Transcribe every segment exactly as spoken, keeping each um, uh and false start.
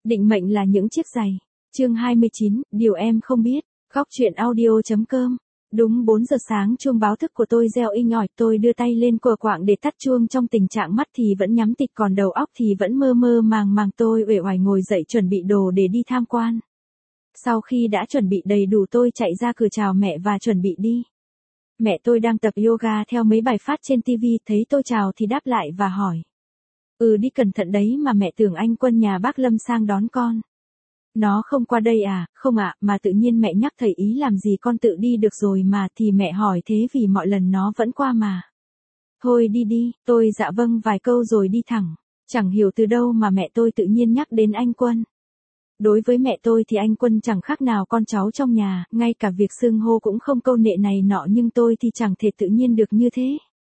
Định mệnh là những chiếc giày. Chương hai mươi chín, điều em không biết. Góc truyện audio.com. Đúng bốn giờ sáng chuông báo thức của tôi reo inh ỏi, tôi đưa tay lên cờ quạng để tắt chuông trong tình trạng mắt thì vẫn nhắm tịt còn đầu óc thì vẫn mơ mơ màng màng. Tôi uể oải ngồi dậy chuẩn bị đồ để đi tham quan. Sau khi đã chuẩn bị đầy đủ tôi chạy ra cửa chào mẹ và chuẩn bị đi. Mẹ tôi đang tập yoga theo mấy bài phát trên ti vi, thấy tôi chào thì đáp lại và hỏi. Ừ đi cẩn thận đấy, mà mẹ tưởng anh Quân nhà bác Lâm sang đón con. Nó không qua đây à? Không ạ, mà tự nhiên mẹ nhắc thầy ý làm gì con tự đi được rồi mà, thì mẹ hỏi thế vì mọi lần nó vẫn qua mà. Thôi đi đi, tôi dạ vâng vài câu rồi đi thẳng. Chẳng hiểu từ đâu mà mẹ tôi tự nhiên nhắc đến anh Quân. Đối với mẹ tôi thì anh Quân chẳng khác nào con cháu trong nhà, ngay cả việc xưng hô cũng không câu nệ này nọ, nhưng tôi thì chẳng thể tự nhiên được như thế.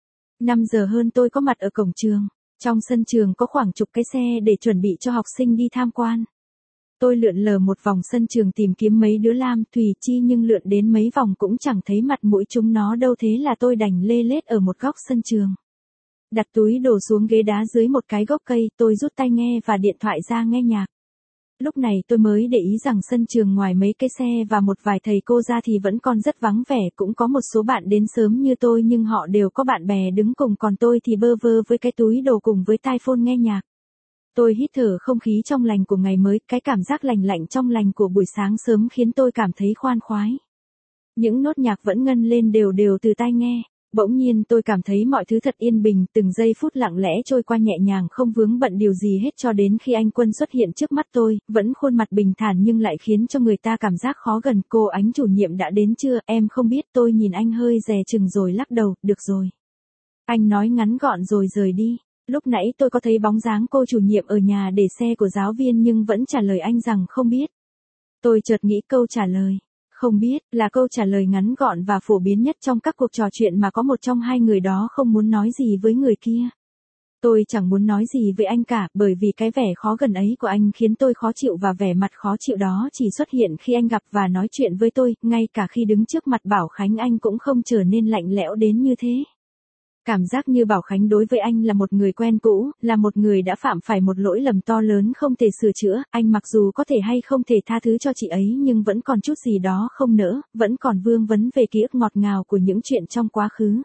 năm giờ hơn tôi có mặt ở cổng trường. Trong sân trường có khoảng chục cái xe để chuẩn bị cho học sinh đi tham quan. Tôi lượn lờ một vòng sân trường tìm kiếm mấy đứa Lam, Thùy, Chi, nhưng lượn đến mấy vòng cũng chẳng thấy mặt mũi chúng nó đâu, thế là tôi đành lê lết ở một góc sân trường. Đặt túi đổ xuống ghế đá dưới một cái gốc cây, tôi rút tai nghe và điện thoại ra nghe nhạc. Lúc này tôi mới để ý rằng sân trường ngoài mấy cái xe và một vài thầy cô ra thì vẫn còn rất vắng vẻ, cũng có một số bạn đến sớm như tôi nhưng họ đều có bạn bè đứng cùng, còn tôi thì bơ vơ với cái túi đồ cùng với tai phone nghe nhạc. Tôi hít thở không khí trong lành của ngày mới, cái cảm giác lành lạnh trong lành của buổi sáng sớm khiến tôi cảm thấy khoan khoái. Những nốt nhạc vẫn ngân lên đều đều từ tai nghe. Bỗng nhiên tôi cảm thấy mọi thứ thật yên bình, từng giây phút lặng lẽ trôi qua nhẹ nhàng không vướng bận điều gì hết, cho đến khi anh Quân xuất hiện trước mắt tôi, vẫn khuôn mặt bình thản nhưng lại khiến cho người ta cảm giác khó gần. Cô Ánh chủ nhiệm đã đến chưa? Em không biết. Tôi nhìn anh hơi dè chừng rồi lắc đầu. Được rồi. Anh nói ngắn gọn rồi rời đi. Lúc nãy tôi có thấy bóng dáng cô chủ nhiệm ở nhà để xe của giáo viên nhưng vẫn trả lời anh rằng không biết. Tôi chợt nghĩ câu trả lời không biết là câu trả lời ngắn gọn và phổ biến nhất trong các cuộc trò chuyện mà có một trong hai người đó không muốn nói gì với người kia. Tôi chẳng muốn nói gì với anh cả, bởi vì cái vẻ khó gần ấy của anh khiến tôi khó chịu, và vẻ mặt khó chịu đó chỉ xuất hiện khi anh gặp và nói chuyện với tôi, ngay cả khi đứng trước mặt Bảo Khánh anh cũng không trở nên lạnh lẽo đến như thế. Cảm giác như Bảo Khánh đối với anh là một người quen cũ, là một người đã phạm phải một lỗi lầm to lớn không thể sửa chữa. Anh mặc dù có thể hay không thể tha thứ cho chị ấy nhưng vẫn còn chút gì đó không nỡ, vẫn còn vương vấn về ký ức ngọt ngào của những chuyện trong quá khứ.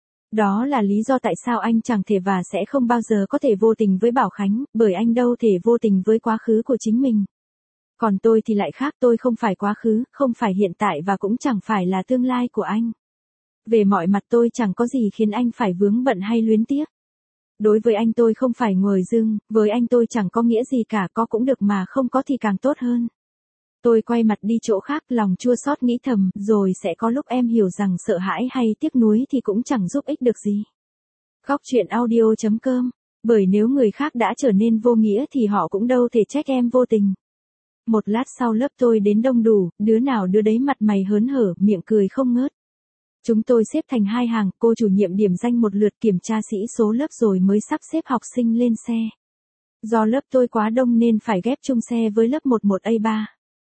Đó là lý do tại sao anh chẳng thể và sẽ không bao giờ có thể vô tình với Bảo Khánh, bởi anh đâu thể vô tình với quá khứ của chính mình. Còn tôi thì lại khác, tôi không phải quá khứ, không phải hiện tại và cũng chẳng phải là tương lai của anh. Về mọi mặt tôi chẳng có gì khiến anh phải vướng bận hay luyến tiếc. Đối với anh tôi không phải nguồi dưng, với anh tôi chẳng có nghĩa gì cả, có cũng được mà không có thì càng tốt hơn. Tôi quay mặt đi chỗ khác, lòng chua xót nghĩ thầm, rồi sẽ có lúc em hiểu rằng sợ hãi hay tiếc nuối thì cũng chẳng giúp ích được gì. Góc truyện audio.com. Bởi nếu người khác đã trở nên vô nghĩa thì họ cũng đâu thể trách em vô tình. Một lát sau lớp tôi đến đông đủ, đứa nào đứa đấy mặt mày hớn hở, miệng cười không ngớt. Chúng tôi xếp thành hai hàng, cô chủ nhiệm điểm danh một lượt kiểm tra sĩ số lớp rồi mới sắp xếp học sinh lên xe. Do lớp tôi quá đông nên phải ghép chung xe với lớp mười một A ba.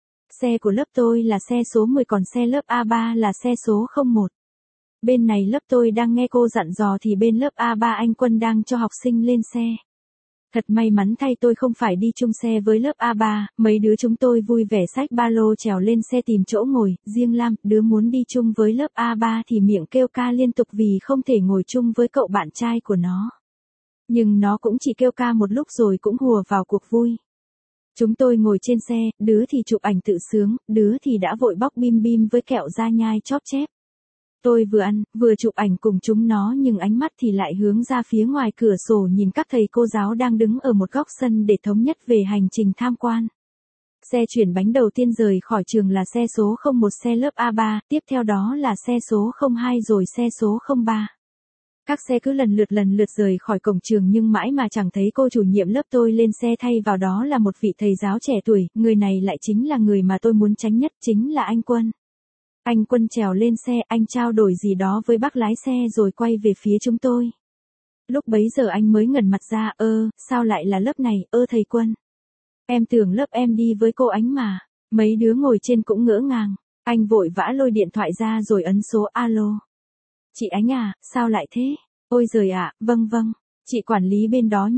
Xe của lớp tôi là xe số mười, còn xe lớp A ba là xe số không một. Bên này lớp tôi đang nghe cô dặn dò thì bên lớp A ba anh Quân đang cho học sinh lên xe. Thật may mắn thay tôi không phải đi chung xe với lớp A ba, mấy đứa chúng tôi vui vẻ xách ba lô trèo lên xe tìm chỗ ngồi, riêng Lam, đứa muốn đi chung với lớp A ba thì miệng kêu ca liên tục vì không thể ngồi chung với cậu bạn trai của nó. Nhưng nó cũng chỉ kêu ca một lúc rồi cũng hùa vào cuộc vui. Chúng tôi ngồi trên xe, đứa thì chụp ảnh tự sướng, đứa thì đã vội bóc bim bim với kẹo da nhai chóp chép. Tôi vừa ăn, vừa chụp ảnh cùng chúng nó nhưng ánh mắt thì lại hướng ra phía ngoài cửa sổ nhìn các thầy cô giáo đang đứng ở một góc sân để thống nhất về hành trình tham quan. Xe chuyển bánh đầu tiên rời khỏi trường là xe số không một, xe lớp A ba, tiếp theo đó là xe số không hai rồi xe số không ba. Các xe cứ lần lượt lần lượt rời khỏi cổng trường nhưng mãi mà chẳng thấy cô chủ nhiệm lớp tôi lên xe, thay vào đó là một vị thầy giáo trẻ tuổi, người này lại chính là người mà tôi muốn tránh nhất, chính là anh Quân. Anh Quân trèo lên xe, anh trao đổi gì đó với bác lái xe rồi quay về phía chúng tôi. Lúc bấy giờ anh mới ngẩn mặt ra, ơ, sao lại là lớp này, ơ thầy Quân. Em tưởng lớp em đi với cô Ánh mà. Mấy đứa ngồi trên cũng ngỡ ngàng. Anh vội vã lôi điện thoại ra rồi ấn số alo. Chị Ánh à, sao lại thế? Ôi giời ạ, vâng vâng, chị quản lý bên đó nhé.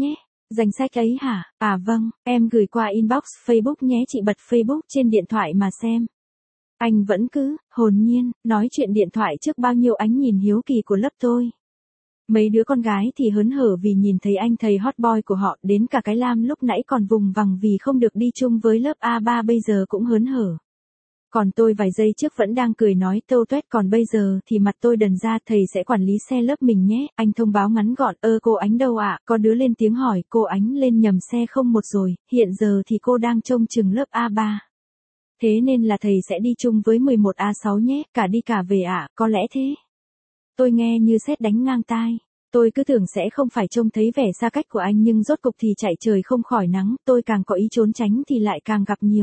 Danh sách ấy hả? À vâng, em gửi qua inbox Facebook nhé, chị bật Facebook trên điện thoại mà xem. Anh vẫn cứ, hồn nhiên, nói chuyện điện thoại trước bao nhiêu ánh nhìn hiếu kỳ của lớp tôi. Mấy đứa con gái thì hớn hở vì nhìn thấy anh thầy hot boy của họ, đến cả cái Lam lúc nãy còn vùng vằng vì không được đi chung với lớp a ba bây giờ cũng hớn hở. Còn tôi vài giây trước vẫn đang cười nói tâu tuét, còn bây giờ thì mặt tôi đần ra, thầy sẽ quản lý xe lớp mình nhé, anh thông báo ngắn gọn. Ơ cô Ánh đâu ạ? Có đứa lên tiếng hỏi, cô Ánh lên nhầm xe không một rồi, hiện giờ thì cô đang trông chừng lớp a ba. Thế nên là thầy sẽ đi chung với mười một a sáu nhé, cả đi cả về ạ, có lẽ thế. Tôi nghe như sét đánh ngang tai. Tôi cứ tưởng sẽ không phải trông thấy vẻ xa cách của anh, nhưng rốt cục thì chạy trời không khỏi nắng, tôi càng có ý trốn tránh thì lại càng gặp nhiều.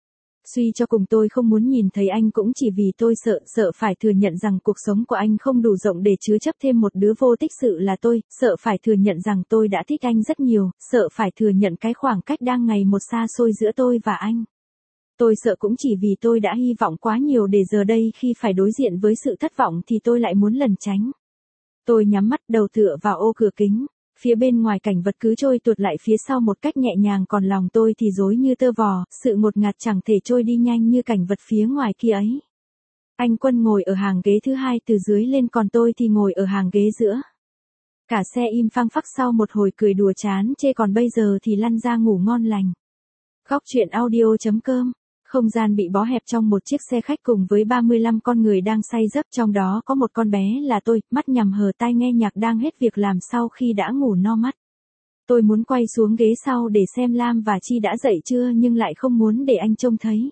Suy cho cùng tôi không muốn nhìn thấy anh cũng chỉ vì tôi sợ, sợ phải thừa nhận rằng cuộc sống của anh không đủ rộng để chứa chấp thêm một đứa vô tích sự là tôi, sợ phải thừa nhận rằng tôi đã thích anh rất nhiều, sợ phải thừa nhận cái khoảng cách đang ngày một xa xôi giữa tôi và anh. Tôi sợ cũng chỉ vì tôi đã hy vọng quá nhiều để giờ đây khi phải đối diện với sự thất vọng thì tôi lại muốn lẩn tránh. Tôi nhắm mắt, đầu tựa vào ô cửa kính. Phía bên ngoài cảnh vật cứ trôi tuột lại phía sau một cách nhẹ nhàng, còn lòng tôi thì rối như tơ vò, sự ngột ngạt chẳng thể trôi đi nhanh như cảnh vật phía ngoài kia ấy. Anh Quân ngồi ở hàng ghế thứ hai từ dưới lên, còn tôi thì ngồi ở hàng ghế giữa. Cả xe im phăng phắc sau một hồi cười đùa chán chê, còn bây giờ thì lăn ra ngủ ngon lành. Góc truyện audio chấm com. Không gian bị bó hẹp trong một chiếc xe khách cùng với ba mươi lăm con người đang say giấc, trong đó có một con bé là tôi, mắt nhắm hờ tai nghe nhạc đang hết việc làm sau khi đã ngủ no mắt. Tôi muốn quay xuống ghế sau để xem Lam và Chi đã dậy chưa, nhưng lại không muốn để anh trông thấy.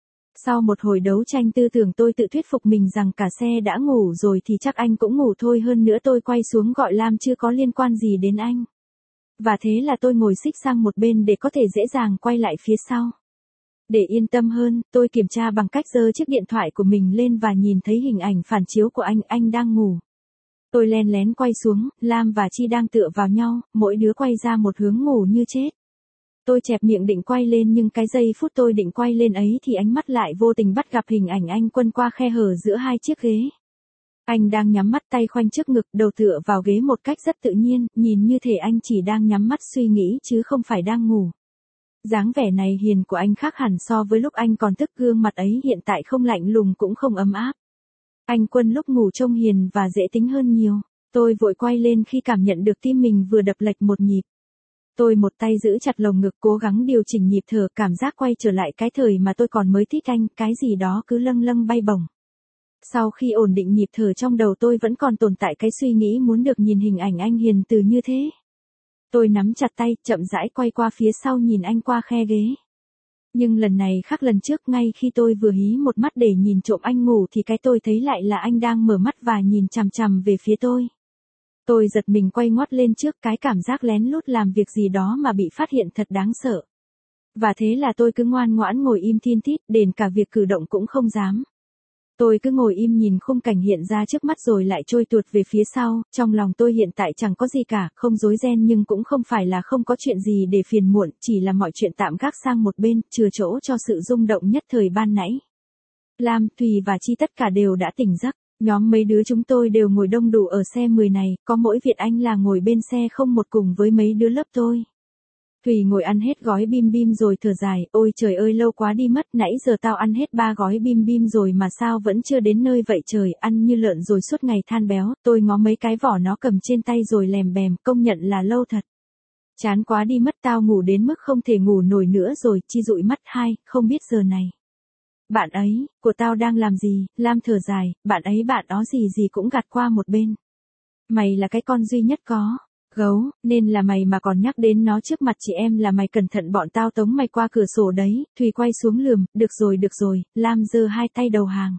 Sau một hồi đấu tranh tư tưởng, tôi tự thuyết phục mình rằng cả xe đã ngủ rồi thì chắc anh cũng ngủ thôi, hơn nữa tôi quay xuống gọi Lam chưa có liên quan gì đến anh. Và thế là tôi ngồi xích sang một bên để có thể dễ dàng quay lại phía sau. Để yên tâm hơn, tôi kiểm tra bằng cách giơ chiếc điện thoại của mình lên và nhìn thấy hình ảnh phản chiếu của anh, anh đang ngủ. Tôi len lén quay xuống, Lam và Chi đang tựa vào nhau, mỗi đứa quay ra một hướng ngủ như chết. Tôi chẹp miệng định quay lên, nhưng cái giây phút tôi định quay lên ấy thì ánh mắt lại vô tình bắt gặp hình ảnh anh Quân qua khe hở giữa hai chiếc ghế. Anh đang nhắm mắt, tay khoanh trước ngực, đầu tựa vào ghế một cách rất tự nhiên, nhìn như thể anh chỉ đang nhắm mắt suy nghĩ chứ không phải đang ngủ. Dáng vẻ này hiền của anh khác hẳn so với lúc anh còn thức, gương mặt ấy hiện tại không lạnh lùng cũng không ấm áp. Anh Quân lúc ngủ trông hiền và dễ tính hơn nhiều. Tôi vội quay lên khi cảm nhận được tim mình vừa đập lệch một nhịp. Tôi một tay giữ chặt lồng ngực, cố gắng điều chỉnh nhịp thở, cảm giác quay trở lại cái thời mà tôi còn mới thích anh, cái gì đó cứ lâng lâng bay bổng. Sau khi ổn định nhịp thở trong đầu, tôi vẫn còn tồn tại cái suy nghĩ muốn được nhìn hình ảnh anh hiền từ như thế. Tôi nắm chặt tay, chậm rãi quay qua phía sau nhìn anh qua khe ghế. Nhưng lần này khác lần trước, ngay khi tôi vừa hí một mắt để nhìn trộm anh ngủ thì cái tôi thấy lại là anh đang mở mắt và nhìn chằm chằm về phía tôi. Tôi giật mình quay ngoắt lên trước, cái cảm giác lén lút làm việc gì đó mà bị phát hiện thật đáng sợ. Và thế là tôi cứ ngoan ngoãn ngồi im thin thít, đến cả việc cử động cũng không dám. Tôi cứ ngồi im nhìn khung cảnh hiện ra trước mắt rồi lại trôi tuột về phía sau, trong lòng tôi hiện tại chẳng có gì cả, không rối ren nhưng cũng không phải là không có chuyện gì để phiền muộn, chỉ là mọi chuyện tạm gác sang một bên, chừa chỗ cho sự rung động nhất thời ban nãy. Lam, Thùy và Chi tất cả đều đã tỉnh giấc, nhóm mấy đứa chúng tôi đều ngồi đông đủ ở xe mười này, có mỗi Việt Anh là ngồi bên xe không một cùng với mấy đứa lớp tôi. Thùy ngồi ăn hết gói bim bim rồi thở dài, ôi trời ơi lâu quá đi mất, nãy giờ tao ăn hết ba gói bim bim rồi mà sao vẫn chưa đến nơi vậy trời, ăn như lợn rồi suốt ngày than béo. Tôi ngó mấy cái vỏ nó cầm trên tay rồi lèm bèm, công nhận là lâu thật. Chán quá đi mất, tao ngủ đến mức không thể ngủ nổi nữa rồi. Chi dụi mắt, hai, không biết giờ này. Bạn ấy, của tao đang làm gì? Lam thở dài, bạn ấy bạn đó gì gì cũng gạt qua một bên. Mày là cái con duy nhất có gấu, nên là mày mà còn nhắc đến nó trước mặt chị em là mày cẩn thận bọn tao tống mày qua cửa sổ đấy. Thùy quay xuống lườm, được rồi được rồi, Lam giơ hai tay đầu hàng.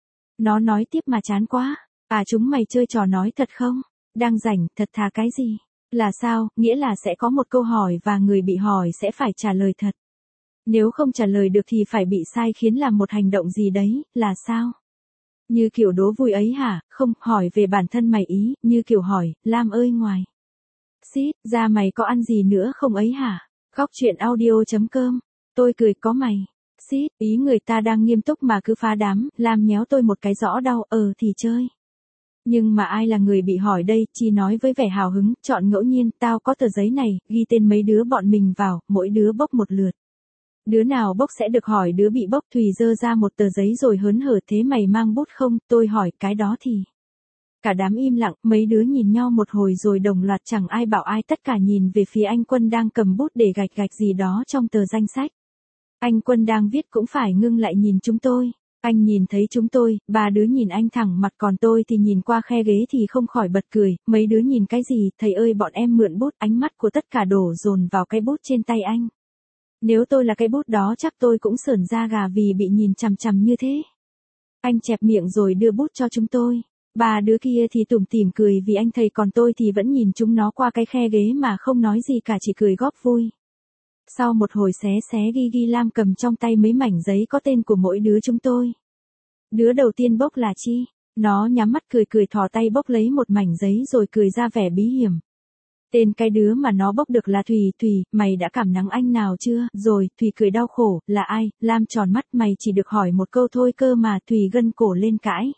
Nó nói tiếp mà chán quá, à chúng mày chơi trò nói thật không? Đang rảnh, thật thà cái gì? Là sao, nghĩa là sẽ có một câu hỏi và người bị hỏi sẽ phải trả lời thật. Nếu không trả lời được thì phải bị sai khiến làm một hành động gì đấy, là sao? Như kiểu đố vui ấy hả? Không, hỏi về bản thân mày ý, như kiểu hỏi, Lam ơi ngoài xít, ra mày có ăn gì nữa không ấy hả? Góc truyện audio chấm com. Tôi cười, có mày. Xít, ý người ta đang nghiêm túc mà cứ phá đám, Lam nhéo tôi một cái rõ đau, ờ thì chơi. Nhưng mà ai là người bị hỏi đây, Chi nói với vẻ hào hứng, chọn ngẫu nhiên, tao có tờ giấy này, ghi tên mấy đứa bọn mình vào, mỗi đứa bốc một lượt. Đứa nào bốc sẽ được hỏi đứa bị bốc. Thùy giơ ra một tờ giấy rồi hớn hở, thế mày mang bút không? Tôi hỏi, cái đó thì... Cả đám im lặng, mấy đứa nhìn nhau một hồi rồi đồng loạt chẳng ai bảo ai, tất cả nhìn về phía anh Quân đang cầm bút để gạch gạch gì đó trong tờ danh sách. Anh Quân đang viết cũng phải ngưng lại nhìn chúng tôi. Anh nhìn thấy chúng tôi, ba đứa nhìn anh thẳng mặt, còn tôi thì nhìn qua khe ghế thì không khỏi bật cười. Mấy đứa nhìn cái gì? Thầy ơi, bọn em mượn bút. Ánh mắt của tất cả đổ dồn vào cái bút trên tay anh. Nếu tôi là cái bút đó chắc tôi cũng sởn da gà vì bị nhìn chằm chằm như thế. Anh chẹp miệng rồi đưa bút cho chúng tôi. Ba đứa kia thì tủm tỉm cười vì anh thầy, còn tôi thì vẫn nhìn chúng nó qua cái khe ghế mà không nói gì cả, chỉ cười góp vui. Sau một hồi xé xé ghi ghi, Lam cầm trong tay mấy mảnh giấy có tên của mỗi đứa chúng tôi. Đứa đầu tiên bốc là Chi. Nó nhắm mắt cười cười thò tay bốc lấy một mảnh giấy rồi cười ra vẻ bí hiểm. Tên cái đứa mà nó bốc được là Thùy. Thùy, mày đã cảm nắng anh nào chưa? Rồi, Thùy cười đau khổ, là ai? Lam tròn mắt, mày chỉ được hỏi một câu thôi cơ mà. Thùy gân cổ lên cãi.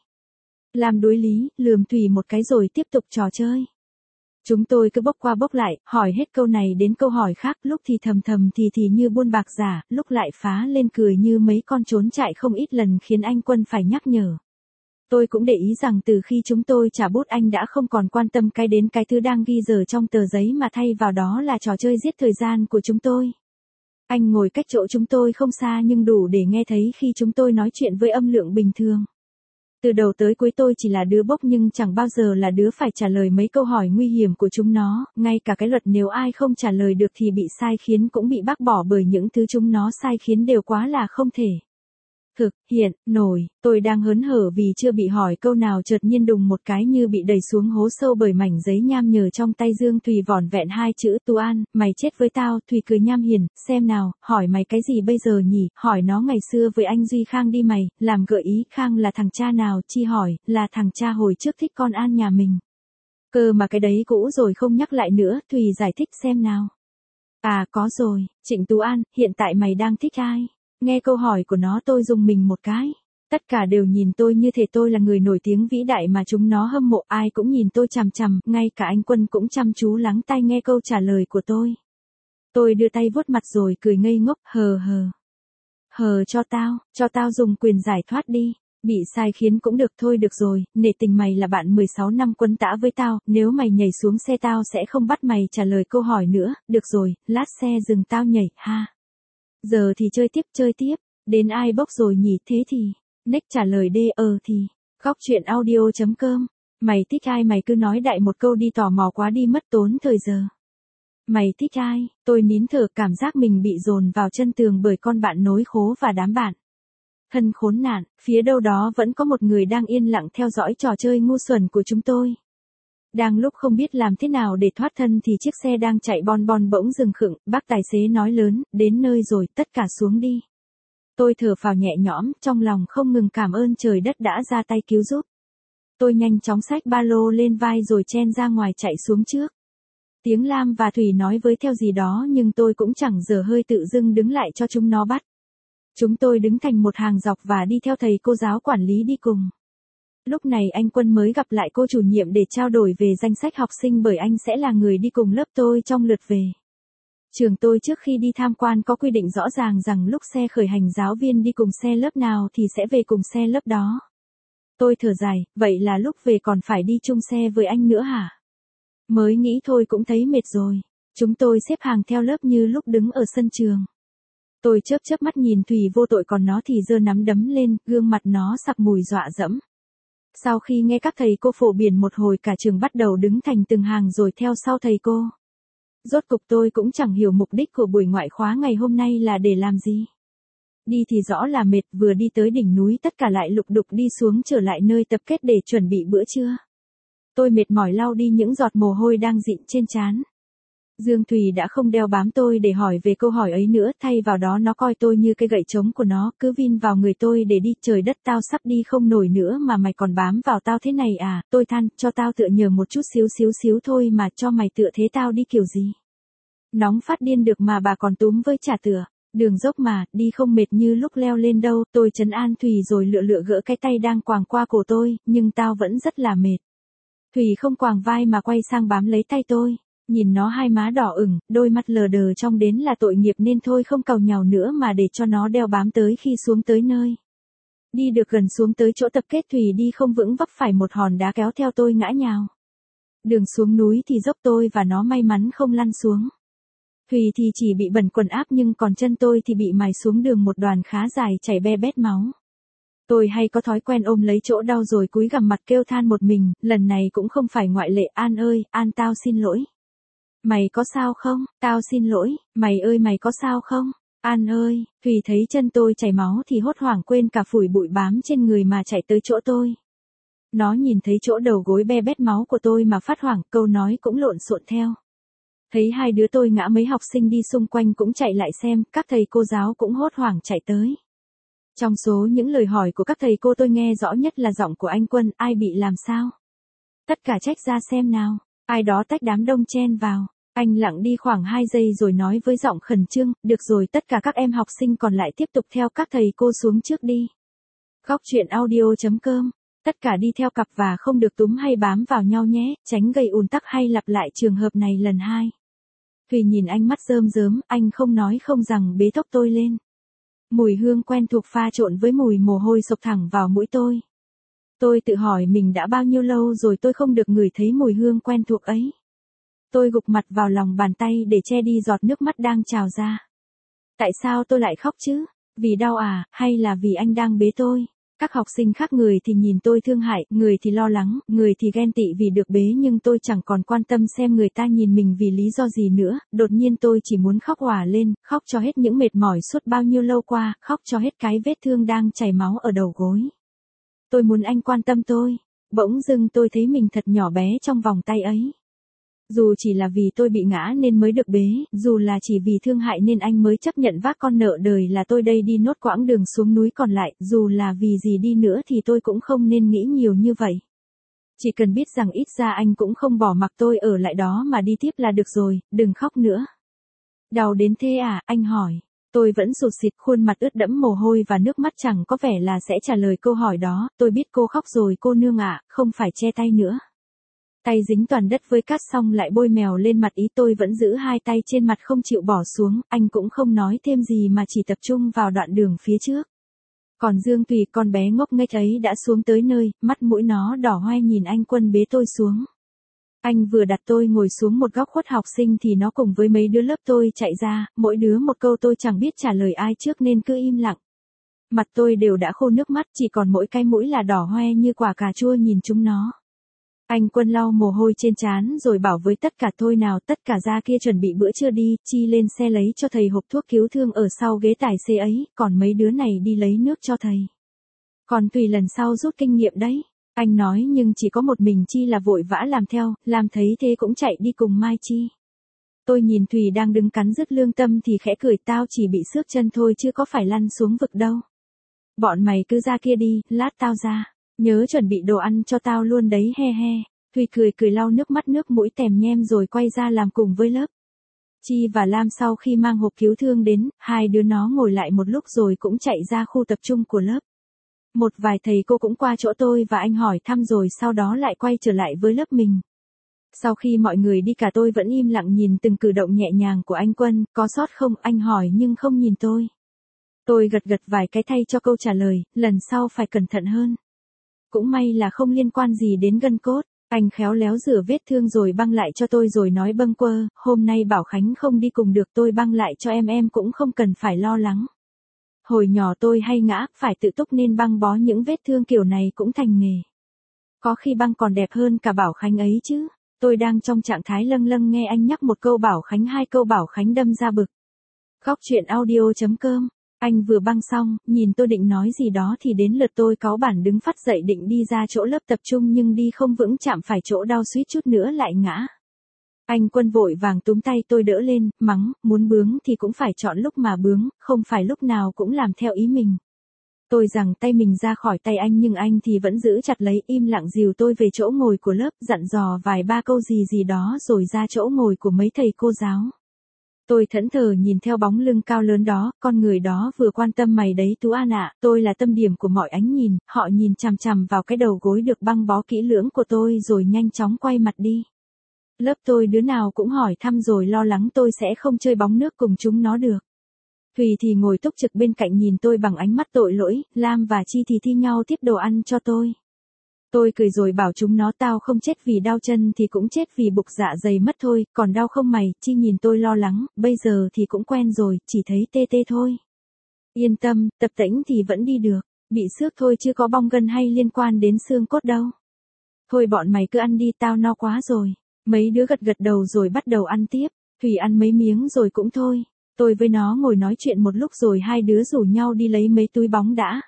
Lam đối lý, lườm Thùy một cái rồi tiếp tục trò chơi. Chúng tôi cứ bốc qua bốc lại, hỏi hết câu này đến câu hỏi khác, lúc thì thầm thầm thì thì như buôn bạc giả, lúc lại phá lên cười như mấy con trốn chạy không ít lần, khiến anh Quân phải nhắc nhở. Tôi cũng để ý rằng từ khi chúng tôi trả bút, anh đã không còn quan tâm cái đến cái thứ đang ghi giờ trong tờ giấy, mà thay vào đó là trò chơi giết thời gian của chúng tôi. Anh ngồi cách chỗ chúng tôi không xa nhưng đủ để nghe thấy khi chúng tôi nói chuyện với âm lượng bình thường. Từ đầu tới cuối tôi chỉ là đứa bốc nhưng chẳng bao giờ là đứa phải trả lời mấy câu hỏi nguy hiểm của chúng nó, ngay cả cái luật nếu ai không trả lời được thì bị sai khiến cũng bị bác bỏ, bởi những thứ chúng nó sai khiến đều quá là không thể. Thực hiện nổi. Tôi đang hớn hở vì chưa bị hỏi câu nào, chợt nhiên đùng một cái như bị đẩy xuống hố sâu bởi mảnh giấy nham nhở trong tay Dương Thùy, vỏn vẹn hai chữ Tú An, mày chết với tao. Thùy cười nham hiền, xem nào, hỏi mày cái gì bây giờ nhỉ? Hỏi nó ngày xưa với anh Duy Khang đi mày. Làm gợi ý, Khang là thằng cha nào? Chi hỏi, là thằng cha hồi trước thích con An nhà mình. Cơ mà cái đấy cũ rồi không nhắc lại nữa. Thùy giải thích xem nào. À có rồi, Trịnh Tú An, hiện tại mày đang thích ai? Nghe câu hỏi của nó tôi rùng mình một cái. Tất cả đều nhìn tôi như thể tôi là người nổi tiếng vĩ đại mà chúng nó hâm mộ, ai cũng nhìn tôi chằm chằm, ngay cả anh Quân cũng chăm chú lắng tai nghe câu trả lời của tôi. Tôi đưa tay vuốt mặt rồi cười ngây ngốc, hờ hờ. Hờ cho tao, cho tao dùng quyền giải thoát đi. Bị sai khiến cũng được, thôi được rồi, nể tình mày là bạn mười sáu năm quân tã với tao, nếu mày nhảy xuống xe tao sẽ không bắt mày trả lời câu hỏi nữa, được rồi, lát xe dừng tao nhảy, ha. Giờ thì chơi tiếp, chơi tiếp, đến ai bốc rồi nhỉ? Thế thì, Nick trả lời đê, ờ thì, góc chuyện audio chấm com, mày thích ai mày cứ nói đại một câu đi, tò mò quá đi mất tốn thời giờ. Mày thích ai? Tôi nín thở, cảm giác mình bị dồn vào chân tường bởi con bạn nối khố và đám bạn thân khốn nạn. Phía đâu đó vẫn có một người đang yên lặng theo dõi trò chơi ngu xuẩn của chúng tôi. Đang lúc không biết làm thế nào để thoát thân thì chiếc xe đang chạy bon bon bỗng dừng khựng, bác tài xế nói lớn, đến nơi rồi, tất cả xuống đi. Tôi thở phào nhẹ nhõm, trong lòng không ngừng cảm ơn trời đất đã ra tay cứu giúp. Tôi nhanh chóng xách ba lô lên vai rồi chen ra ngoài chạy xuống trước. Tiếng Lam và Thùy nói với theo gì đó nhưng tôi cũng chẳng dở hơi, tự dưng đứng lại cho chúng nó bắt. Chúng tôi đứng thành một hàng dọc và đi theo thầy cô giáo quản lý đi cùng. Lúc này anh Quân mới gặp lại cô chủ nhiệm để trao đổi về danh sách học sinh, bởi anh sẽ là người đi cùng lớp tôi trong lượt về. Trường tôi trước khi đi tham quan có quy định rõ ràng rằng lúc xe khởi hành giáo viên đi cùng xe lớp nào thì sẽ về cùng xe lớp đó. Tôi thở dài, vậy là lúc về còn phải đi chung xe với anh nữa hả? Mới nghĩ thôi cũng thấy mệt rồi. Chúng tôi xếp hàng theo lớp như lúc đứng ở sân trường. Tôi chớp chớp mắt nhìn Thùy vô tội, còn nó thì giơ nắm đấm lên, gương mặt nó sặc mùi dọa dẫm. Sau khi nghe các thầy cô phổ biển một hồi, cả trường bắt đầu đứng thành từng hàng rồi theo sau thầy cô. Rốt cục tôi cũng chẳng hiểu mục đích của buổi ngoại khóa ngày hôm nay là để làm gì. Đi thì rõ là mệt, vừa đi tới đỉnh núi tất cả lại lục đục đi xuống trở lại nơi tập kết để chuẩn bị bữa trưa. Tôi mệt mỏi lau đi những giọt mồ hôi đang dịn trên trán. Dương Thùy đã không đeo bám tôi để hỏi về câu hỏi ấy nữa, thay vào đó nó coi tôi như cây gậy trống của nó, cứ vin vào người tôi để đi. Trời đất, tao sắp đi không nổi nữa mà mày còn bám vào tao thế này à? Tôi than, cho tao tựa nhờ một chút xíu xíu xíu thôi mà cho mày tựa thế tao đi kiểu gì? Nóng phát điên được mà bà còn túm với trả tựa. Đường dốc mà, đi không mệt như lúc leo lên đâu. Tôi trấn an Thùy rồi lựa lựa gỡ cái tay đang quàng qua cổ tôi, nhưng tao vẫn rất là mệt. Thùy không quàng vai mà quay sang bám lấy tay tôi. Nhìn nó hai má đỏ ửng, đôi mắt lờ đờ trong đến là tội nghiệp nên thôi không càu nhàu nữa mà để cho nó đeo bám tới khi xuống tới nơi. Đi được gần xuống tới chỗ tập kết Thùy đi không vững vấp phải một hòn đá kéo theo tôi ngã nhào. Đường xuống núi thì dốc tôi và nó may mắn không lăn xuống. Thùy thì chỉ bị bẩn quần áp nhưng còn chân tôi thì bị mài xuống đường một đoàn khá dài chảy be bét máu. Tôi hay có thói quen ôm lấy chỗ đau rồi cúi gằm mặt kêu than một mình, lần này cũng không phải ngoại lệ. An ơi, An tao xin lỗi. Mày có sao không? Tao xin lỗi, mày ơi mày có sao không? An ơi, Thùy thấy chân tôi chảy máu thì hốt hoảng quên cả phủi bụi bám trên người mà chạy tới chỗ tôi. Nó nhìn thấy chỗ đầu gối be bét máu của tôi mà phát hoảng, câu nói cũng lộn xộn theo. Thấy hai đứa tôi ngã mấy học sinh đi xung quanh cũng chạy lại xem, các thầy cô giáo cũng hốt hoảng chạy tới. Trong số những lời hỏi của các thầy cô tôi nghe rõ nhất là giọng của anh Quân, ai bị làm sao? Tất cả trách ra xem nào, ai đó tách đám đông chen vào. Anh lặng đi khoảng hai giây rồi nói với giọng khẩn trương, được rồi tất cả các em học sinh còn lại tiếp tục theo các thầy cô xuống trước đi. Góc truyện audio chấm com. Tất cả đi theo cặp và không được túm hay bám vào nhau nhé, tránh gây ùn tắc hay lặp lại trường hợp này lần hai. Thùy nhìn anh mắt rơm rớm, anh không nói không rằng bế tóc tôi lên. Mùi hương quen thuộc pha trộn với mùi mồ hôi xộc thẳng vào mũi tôi. Tôi tự hỏi mình đã bao nhiêu lâu rồi tôi không được ngửi thấy mùi hương quen thuộc ấy. Tôi gục mặt vào lòng bàn tay để che đi giọt nước mắt đang trào ra. Tại sao tôi lại khóc chứ? Vì đau à, hay là vì anh đang bế tôi? Các học sinh khác người thì nhìn tôi thương hại, người thì lo lắng, người thì ghen tị vì được bế nhưng tôi chẳng còn quan tâm xem người ta nhìn mình vì lý do gì nữa, đột nhiên tôi chỉ muốn khóc òa lên, khóc cho hết những mệt mỏi suốt bao nhiêu lâu qua, khóc cho hết cái vết thương đang chảy máu ở đầu gối. Tôi muốn anh quan tâm tôi, bỗng dưng tôi thấy mình thật nhỏ bé trong vòng tay ấy. Dù chỉ là vì tôi bị ngã nên mới được bế, dù là chỉ vì thương hại nên anh mới chấp nhận vác con nợ đời là tôi đây đi nốt quãng đường xuống núi còn lại, dù là vì gì đi nữa thì tôi cũng không nên nghĩ nhiều như vậy. Chỉ cần biết rằng ít ra anh cũng không bỏ mặc tôi ở lại đó mà đi tiếp là được rồi, đừng khóc nữa. Đau đến thế à, anh hỏi. Tôi vẫn sụt sịt, khuôn mặt ướt đẫm mồ hôi và nước mắt chẳng có vẻ là sẽ trả lời câu hỏi đó, tôi biết cô khóc rồi cô nương ạ, không phải che tay nữa. Tay dính toàn đất với cát xong lại bôi mèo lên mặt, ý tôi vẫn giữ hai tay trên mặt không chịu bỏ xuống, anh cũng không nói thêm gì mà chỉ tập trung vào đoạn đường phía trước. Còn Dương Thùy con bé ngốc nghếch ấy đã xuống tới nơi, mắt mũi nó đỏ hoe nhìn anh Quân bế tôi xuống. Anh vừa đặt tôi ngồi xuống một góc khuất học sinh thì nó cùng với mấy đứa lớp tôi chạy ra, mỗi đứa một câu tôi chẳng biết trả lời ai trước nên cứ im lặng. Mặt tôi đều đã khô nước mắt, chỉ còn mỗi cái mũi là đỏ hoe như quả cà chua nhìn chúng nó. Anh Quân lau mồ hôi trên trán rồi bảo với tất cả thôi nào, tất cả ra kia chuẩn bị bữa trưa đi, Chi lên xe lấy cho thầy hộp thuốc cứu thương ở sau ghế tài xế ấy, còn mấy đứa này đi lấy nước cho thầy. Còn Thùy lần sau rút kinh nghiệm đấy. Anh nói nhưng chỉ có một mình Chi là vội vã làm theo, làm thấy thế cũng chạy đi cùng Mai Chi. Tôi nhìn Thùy đang đứng cắn rứt lương tâm thì khẽ cười, tao chỉ bị xước chân thôi chứ có phải lăn xuống vực đâu. Bọn mày cứ ra kia đi, lát tao ra. Nhớ chuẩn bị đồ ăn cho tao luôn đấy he he. Thùy cười cười lau nước mắt nước mũi tèm nhem rồi quay ra làm cùng với lớp. Chi và Lam sau khi mang hộp cứu thương đến, hai đứa nó ngồi lại một lúc rồi cũng chạy ra khu tập trung của lớp. Một vài thầy cô cũng qua chỗ tôi và anh hỏi thăm rồi sau đó lại quay trở lại với lớp mình. Sau khi mọi người đi cả tôi vẫn im lặng nhìn từng cử động nhẹ nhàng của anh Quân, có sót không, anh hỏi nhưng không nhìn tôi. Tôi gật gật vài cái thay cho câu trả lời, lần sau phải cẩn thận hơn. Cũng may là không liên quan gì đến gân cốt, anh khéo léo rửa vết thương rồi băng lại cho tôi rồi nói bâng quơ, hôm nay Bảo Khánh không đi cùng được tôi băng lại cho em em cũng không cần phải lo lắng. Hồi nhỏ tôi hay ngã, phải tự túc nên băng bó những vết thương kiểu này cũng thành nghề. Có khi băng còn đẹp hơn cả Bảo Khánh ấy chứ. Tôi đang trong trạng thái lâng lâng nghe anh nhắc một câu Bảo Khánh hai câu Bảo Khánh đâm ra bực. Góc truyện audio chấm com. Anh vừa băng xong, nhìn tôi định nói gì đó thì đến lượt tôi cáu bản đứng phắt dậy định đi ra chỗ lớp tập trung nhưng đi không vững chạm phải chỗ đau suýt chút nữa lại ngã. Anh Quân vội vàng túm tay tôi đỡ lên, mắng, muốn bướng thì cũng phải chọn lúc mà bướng, không phải lúc nào cũng làm theo ý mình. Tôi giằng tay mình ra khỏi tay anh nhưng anh thì vẫn giữ chặt lấy, im lặng dìu tôi về chỗ ngồi của lớp, dặn dò vài ba câu gì gì đó rồi ra chỗ ngồi của mấy thầy cô giáo. Tôi thẫn thờ nhìn theo bóng lưng cao lớn đó, con người đó vừa quan tâm mày đấy Tú An ạ, tôi là tâm điểm của mọi ánh nhìn, họ nhìn chằm chằm vào cái đầu gối được băng bó kỹ lưỡng của tôi rồi nhanh chóng quay mặt đi. Lớp tôi đứa nào cũng hỏi thăm rồi lo lắng tôi sẽ không chơi bóng nước cùng chúng nó được. Thùy thì ngồi túc trực bên cạnh nhìn tôi bằng ánh mắt tội lỗi, Lam và Chi thì thi nhau tiếp đồ ăn cho tôi. Tôi cười rồi bảo chúng nó tao không chết vì đau chân thì cũng chết vì bục dạ dày mất thôi, còn đau không mày, Chi nhìn tôi lo lắng, bây giờ thì cũng quen rồi, chỉ thấy tê tê thôi. Yên tâm, tập tễnh thì vẫn đi được, bị xước thôi chứ có bong gân hay liên quan đến xương cốt đâu. Thôi bọn mày cứ ăn đi tao no quá rồi, mấy đứa gật gật đầu rồi bắt đầu ăn tiếp, Thùy ăn mấy miếng rồi cũng thôi. Tôi với nó ngồi nói chuyện một lúc rồi hai đứa rủ nhau đi lấy mấy túi bóng đã.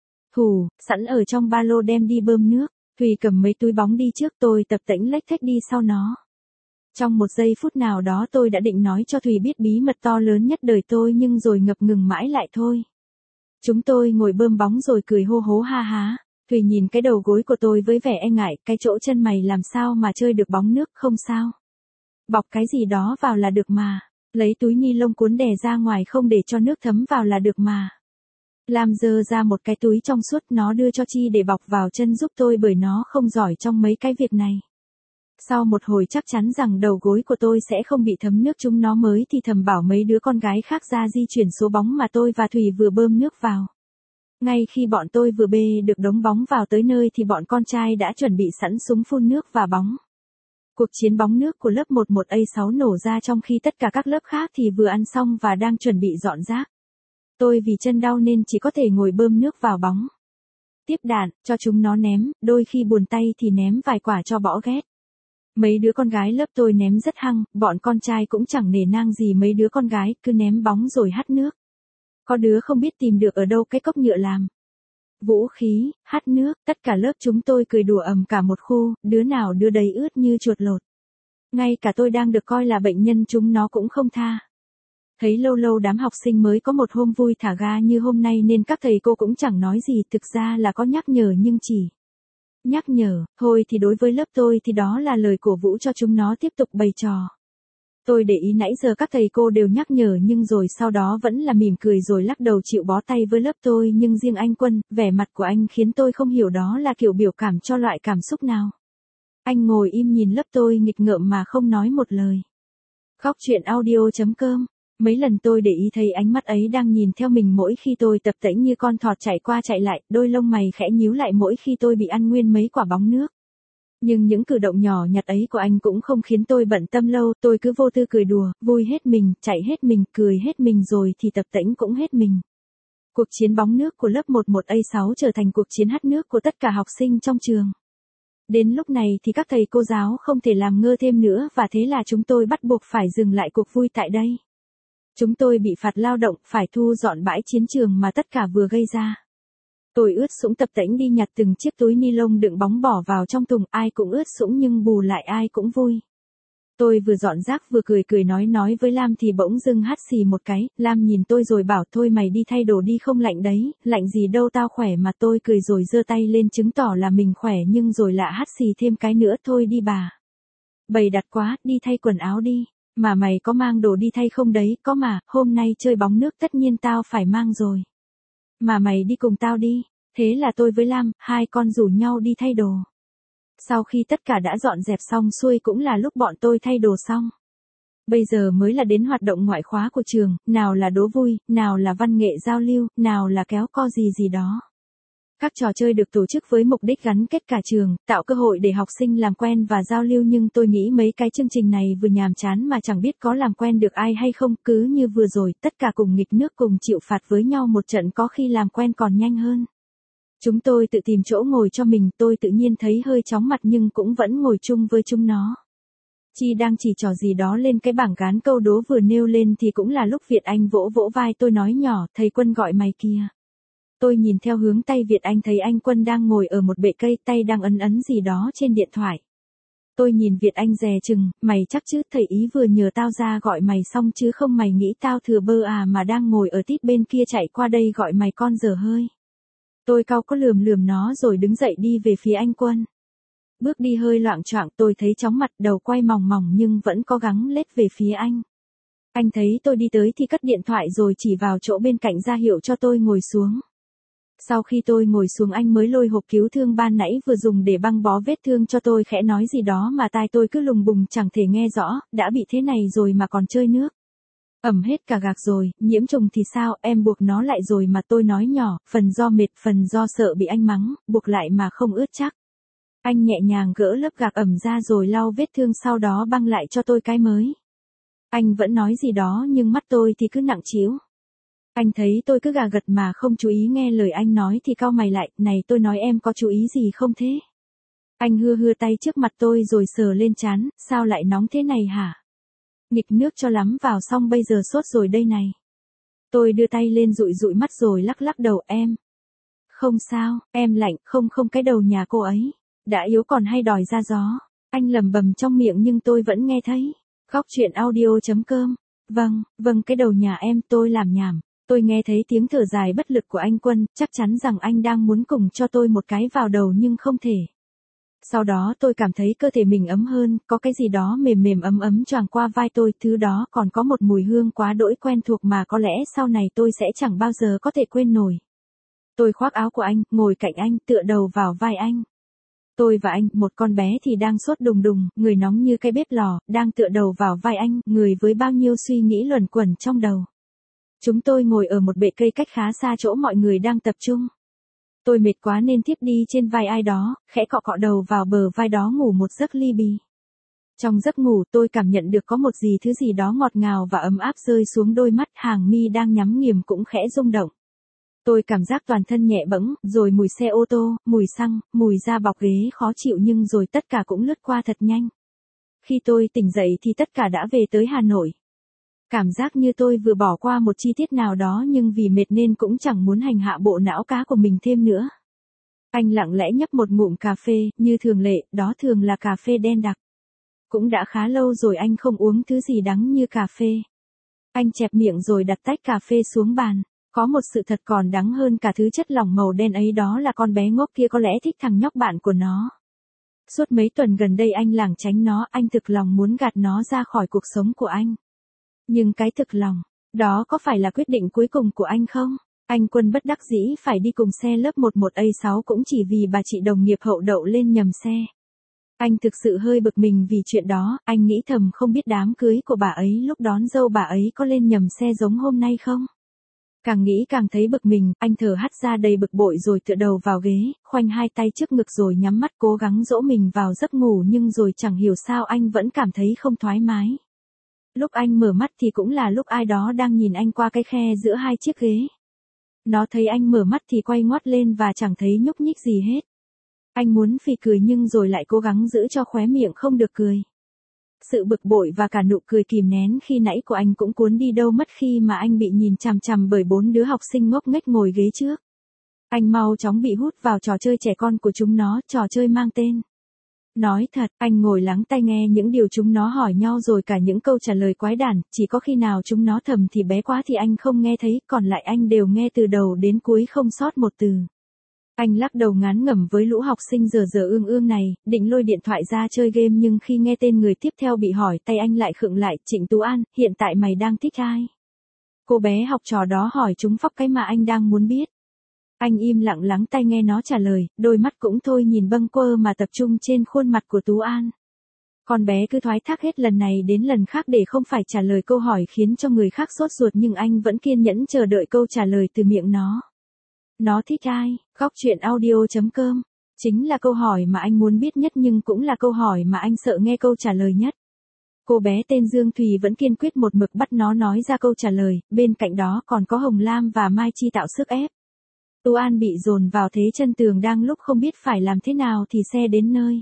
Thủ, sẵn ở trong ba lô đem đi bơm nước, Thùy cầm mấy túi bóng đi trước tôi tập tễnh lếch thếch đi sau nó. Trong một giây phút nào đó tôi đã định nói cho Thùy biết bí mật to lớn nhất đời tôi nhưng rồi ngập ngừng mãi lại thôi. Chúng tôi ngồi bơm bóng rồi cười hô hố ha há. Thùy nhìn cái đầu gối của tôi với vẻ e ngại, cái chỗ chân mày làm sao mà chơi được bóng nước không sao. Bọc cái gì đó vào là được mà. Lấy túi ni lông cuốn đè ra ngoài không để cho nước thấm vào là được mà. Lam giơ ra một cái túi trong suốt nó đưa cho Chi để bọc vào chân giúp tôi bởi nó không giỏi trong mấy cái việc này. Sau một hồi chắc chắn rằng đầu gối của tôi sẽ không bị thấm nước chúng nó mới thì thầm bảo mấy đứa con gái khác ra di chuyển số bóng mà tôi và Thùy vừa bơm nước vào. Ngay khi bọn tôi vừa bê được đống bóng vào tới nơi thì bọn con trai đã chuẩn bị sẵn súng phun nước và bóng. Cuộc chiến bóng nước của lớp mười một A sáu nổ ra trong khi tất cả các lớp khác thì vừa ăn xong và đang chuẩn bị dọn rác. Tôi vì chân đau nên chỉ có thể ngồi bơm nước vào bóng. Tiếp đạn, cho chúng nó ném, đôi khi buồn tay thì ném vài quả cho bỏ ghét. Mấy đứa con gái lớp tôi ném rất hăng, bọn con trai cũng chẳng nể nang gì mấy đứa con gái, cứ ném bóng rồi hắt nước. Có đứa không biết tìm được ở đâu cái cốc nhựa làm vũ khí, hắt nước, tất cả lớp chúng tôi cười đùa ầm cả một khu, đứa nào đứa đấy ướt như chuột lột. Ngay cả tôi đang được coi là bệnh nhân chúng nó cũng không tha. Thấy lâu lâu đám học sinh mới có một hôm vui thả ga như hôm nay nên các thầy cô cũng chẳng nói gì, thực ra là có nhắc nhở nhưng chỉ nhắc nhở, thôi thì đối với lớp tôi thì đó là lời cổ vũ cho chúng nó tiếp tục bày trò. Tôi để ý nãy giờ các thầy cô đều nhắc nhở nhưng rồi sau đó vẫn là mỉm cười rồi lắc đầu chịu bó tay với lớp tôi nhưng riêng anh Quân, vẻ mặt của anh khiến tôi không hiểu đó là kiểu biểu cảm cho loại cảm xúc nào. Anh ngồi im nhìn lớp tôi nghịch ngợm mà không nói một lời. Khóc chuyện audio chấm com. Mấy lần tôi để ý thấy ánh mắt ấy đang nhìn theo mình mỗi khi tôi tập tễnh như con thọt chạy qua chạy lại, đôi lông mày khẽ nhíu lại mỗi khi tôi bị ăn nguyên mấy quả bóng nước. Nhưng những cử động nhỏ nhặt ấy của anh cũng không khiến tôi bận tâm lâu, tôi cứ vô tư cười đùa, vui hết mình, chạy hết mình, cười hết mình rồi thì tập tễnh cũng hết mình. Cuộc chiến bóng nước của lớp mười một A sáu trở thành cuộc chiến hắt nước của tất cả học sinh trong trường. Đến lúc này thì các thầy cô giáo không thể làm ngơ thêm nữa và thế là chúng tôi bắt buộc phải dừng lại cuộc vui tại đây. Chúng tôi bị phạt lao động, phải thu dọn bãi chiến trường mà tất cả vừa gây ra. Tôi ướt sũng tập tễnh đi nhặt từng chiếc túi ni lông đựng bóng bỏ vào trong thùng, ai cũng ướt sũng nhưng bù lại ai cũng vui. Tôi vừa dọn rác vừa cười cười nói nói với Lam thì bỗng dưng hắt xì một cái, Lam nhìn tôi rồi bảo thôi mày đi thay đồ đi không lạnh đấy, lạnh gì đâu tao khỏe mà. Tôi cười rồi giơ tay lên chứng tỏ là mình khỏe nhưng rồi lại hắt xì thêm cái nữa, thôi đi bà. Bầy đặt quá, đi thay quần áo đi. Mà mày có mang đồ đi thay không đấy? Có mà, hôm nay chơi bóng nước tất nhiên tao phải mang rồi. Mà mày đi cùng tao đi. Thế là tôi với Lam, hai con rủ nhau đi thay đồ. Sau khi tất cả đã dọn dẹp xong xuôi cũng là lúc bọn tôi thay đồ xong. Bây giờ mới là đến hoạt động ngoại khóa của trường, nào là đố vui, nào là văn nghệ giao lưu, nào là kéo co gì gì đó. Các trò chơi được tổ chức với mục đích gắn kết cả trường, tạo cơ hội để học sinh làm quen và giao lưu, nhưng tôi nghĩ mấy cái chương trình này vừa nhàm chán mà chẳng biết có làm quen được ai hay không, cứ như vừa rồi, tất cả cùng nghịch nước cùng chịu phạt với nhau một trận có khi làm quen còn nhanh hơn. Chúng tôi tự tìm chỗ ngồi cho mình, tôi tự nhiên thấy hơi chóng mặt nhưng cũng vẫn ngồi chung với chúng nó. Chi đang chỉ trò gì đó lên cái bảng gán câu đố vừa nêu lên thì cũng là lúc Việt Anh vỗ vỗ vai tôi nói nhỏ, thầy Quân gọi mày kìa. Tôi nhìn theo hướng tay Việt Anh thấy anh Quân đang ngồi ở một bệ cây, tay đang ấn ấn gì đó trên điện thoại. Tôi nhìn Việt Anh dè chừng, mày chắc chứ, thầy ý vừa nhờ tao ra gọi mày xong chứ không mày nghĩ tao thừa bơ à mà đang ngồi ở tít bên kia chạy qua đây gọi mày con dở hơi. Tôi cau có lườm lườm nó rồi đứng dậy đi về phía anh Quân. Bước đi hơi loạng choạng, tôi thấy chóng mặt, đầu quay mòng mòng nhưng vẫn cố gắng lết về phía anh. Anh thấy tôi đi tới thì cất điện thoại rồi chỉ vào chỗ bên cạnh ra hiệu cho tôi ngồi xuống. Sau khi tôi ngồi xuống anh mới lôi hộp cứu thương ban nãy vừa dùng để băng bó vết thương cho tôi, khẽ nói gì đó mà tai tôi cứ lùng bùng chẳng thể nghe rõ, đã bị thế này rồi mà còn chơi nước. Ẩm hết cả gạc rồi, nhiễm trùng thì sao, em buộc nó lại rồi mà, tôi nói nhỏ, phần do mệt, phần do sợ bị anh mắng, buộc lại mà không ướt chắc. Anh nhẹ nhàng gỡ lớp gạc ẩm ra rồi lau vết thương, sau đó băng lại cho tôi cái mới. Anh vẫn nói gì đó nhưng mắt tôi thì cứ nặng trĩu. Anh thấy tôi cứ gà gật mà không chú ý nghe lời anh nói thì cau mày lại, này tôi nói em có chú ý gì không thế? Anh hưa hưa tay trước mặt tôi rồi sờ lên trán, sao lại nóng thế này hả? Nghịch nước cho lắm vào xong bây giờ sốt rồi đây này. Tôi đưa tay lên dụi dụi mắt rồi lắc lắc đầu, em. Không sao, em lạnh, không không cái đầu nhà cô ấy. Đã yếu còn hay đòi ra gió. Anh lầm bầm trong miệng nhưng tôi vẫn nghe thấy. Góc chuyện audio.com. Vâng, vâng cái đầu nhà em, tôi làm nhảm. Tôi nghe thấy tiếng thở dài bất lực của anh Quân, chắc chắn rằng anh đang muốn cùng cho tôi một cái vào đầu nhưng không thể. Sau đó tôi cảm thấy cơ thể mình ấm hơn, có cái gì đó mềm mềm ấm ấm choàng qua vai tôi, thứ đó còn có một mùi hương quá đỗi quen thuộc mà có lẽ sau này tôi sẽ chẳng bao giờ có thể quên nổi. Tôi khoác áo của anh, ngồi cạnh anh, tựa đầu vào vai anh. Tôi và anh, một con bé thì đang sốt đùng đùng, người nóng như cái bếp lò, đang tựa đầu vào vai anh, người với bao nhiêu suy nghĩ luẩn quẩn trong đầu. Chúng tôi ngồi ở một bệ cây cách khá xa chỗ mọi người đang tập trung. Tôi mệt quá nên thiếp đi trên vai ai đó, khẽ cọ cọ đầu vào bờ vai đó ngủ một giấc li bì. Trong giấc ngủ tôi cảm nhận được có một gì thứ gì đó ngọt ngào và ấm áp rơi xuống đôi mắt, hàng mi đang nhắm nghiền cũng khẽ rung động. Tôi cảm giác toàn thân nhẹ bẫng, rồi mùi xe ô tô, mùi xăng, mùi da bọc ghế khó chịu nhưng rồi tất cả cũng lướt qua thật nhanh. Khi tôi tỉnh dậy thì tất cả đã về tới Hà Nội. Cảm giác như tôi vừa bỏ qua một chi tiết nào đó nhưng vì mệt nên cũng chẳng muốn hành hạ bộ não cá của mình thêm nữa. Anh lặng lẽ nhấp một ngụm cà phê, như thường lệ, đó thường là cà phê đen đặc. Cũng đã khá lâu rồi anh không uống thứ gì đắng như cà phê. Anh chẹp miệng rồi đặt tách cà phê xuống bàn. Có một sự thật còn đắng hơn cả thứ chất lỏng màu đen ấy, đó là con bé ngốc kia có lẽ thích thằng nhóc bạn của nó. Suốt mấy tuần gần đây anh lảng tránh nó, anh thực lòng muốn gạt nó ra khỏi cuộc sống của anh. Nhưng cái thực lòng, đó có phải là quyết định cuối cùng của anh không? Anh Quân bất đắc dĩ phải đi cùng xe lớp một một A sáu cũng chỉ vì bà chị đồng nghiệp hậu đậu lên nhầm xe. Anh thực sự hơi bực mình vì chuyện đó, anh nghĩ thầm không biết đám cưới của bà ấy lúc đón dâu bà ấy có lên nhầm xe giống hôm nay không? Càng nghĩ càng thấy bực mình, anh thở hắt ra đầy bực bội rồi tựa đầu vào ghế, khoanh hai tay trước ngực rồi nhắm mắt cố gắng dỗ mình vào giấc ngủ, nhưng rồi chẳng hiểu sao anh vẫn cảm thấy không thoải mái. Lúc anh mở mắt thì cũng là lúc ai đó đang nhìn anh qua cái khe giữa hai chiếc ghế. Nó thấy anh mở mắt thì quay ngoắt lên và chẳng thấy nhúc nhích gì hết. Anh muốn phì cười nhưng rồi lại cố gắng giữ cho khóe miệng không được cười. Sự bực bội và cả nụ cười kìm nén khi nãy của anh cũng cuốn đi đâu mất khi mà anh bị nhìn chằm chằm bởi bốn đứa học sinh ngốc nghếch ngồi ghế trước. Anh mau chóng bị hút vào trò chơi trẻ con của chúng nó, trò chơi mang tên. Nói thật, anh ngồi lắng tai nghe những điều chúng nó hỏi nhau rồi cả những câu trả lời quái đản, chỉ có khi nào chúng nó thầm thì bé quá thì anh không nghe thấy, còn lại anh đều nghe từ đầu đến cuối không sót một từ. Anh lắc đầu ngán ngẩm với lũ học sinh dở dở ương ương này, định lôi điện thoại ra chơi game nhưng khi nghe tên người tiếp theo bị hỏi tay anh lại khựng lại, Trịnh Tú An, hiện tại mày đang thích ai? Cô bé học trò đó hỏi trúng phóc cái mà anh đang muốn biết. Anh im lặng lắng tai nghe nó trả lời, đôi mắt cũng thôi nhìn bâng quơ mà tập trung trên khuôn mặt của Tú An. Con bé cứ thoái thác hết lần này đến lần khác để không phải trả lời câu hỏi khiến cho người khác sốt ruột, nhưng anh vẫn kiên nhẫn chờ đợi câu trả lời từ miệng nó. Nó thích ai? Góc chuyện audio.com. Chính là câu hỏi mà anh muốn biết nhất nhưng cũng là câu hỏi mà anh sợ nghe câu trả lời nhất. Cô bé tên Dương Thùy vẫn kiên quyết một mực bắt nó nói ra câu trả lời, bên cạnh đó còn có Hồng Lam và Mai Chi tạo sức ép. Tú An bị dồn vào thế chân tường, đang lúc không biết phải làm thế nào thì xe đến nơi.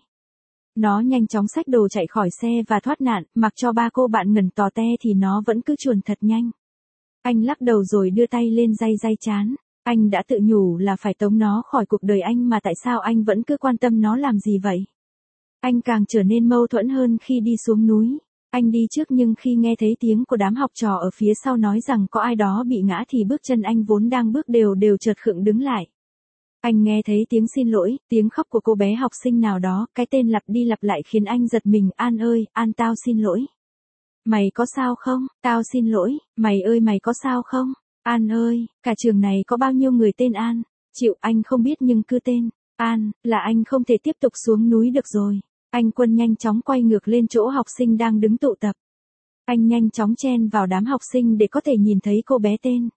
Nó nhanh chóng xách đồ chạy khỏi xe và thoát nạn, mặc cho ba cô bạn ngẩn tò te thì nó vẫn cứ chuồn thật nhanh. Anh lắc đầu rồi đưa tay lên day day trán. Anh đã tự nhủ là phải tống nó khỏi cuộc đời anh mà tại sao anh vẫn cứ quan tâm nó làm gì vậy? Anh càng trở nên mâu thuẫn hơn khi đi xuống núi. Anh đi trước nhưng khi nghe thấy tiếng của đám học trò ở phía sau nói rằng có ai đó bị ngã thì bước chân anh vốn đang bước đều đều chợt khựng đứng lại. Anh nghe thấy tiếng xin lỗi, tiếng khóc của cô bé học sinh nào đó, cái tên lặp đi lặp lại khiến anh giật mình, An ơi, An tao xin lỗi. Mày có sao không? Tao xin lỗi, mày ơi mày có sao không? An ơi, cả trường này có bao nhiêu người tên An? Chịu, anh không biết nhưng cứ tên An, là anh không thể tiếp tục xuống núi được rồi. Anh Quân nhanh chóng quay ngược lên chỗ học sinh đang đứng tụ tập. Anh nhanh chóng chen vào đám học sinh để có thể nhìn thấy cô bé tên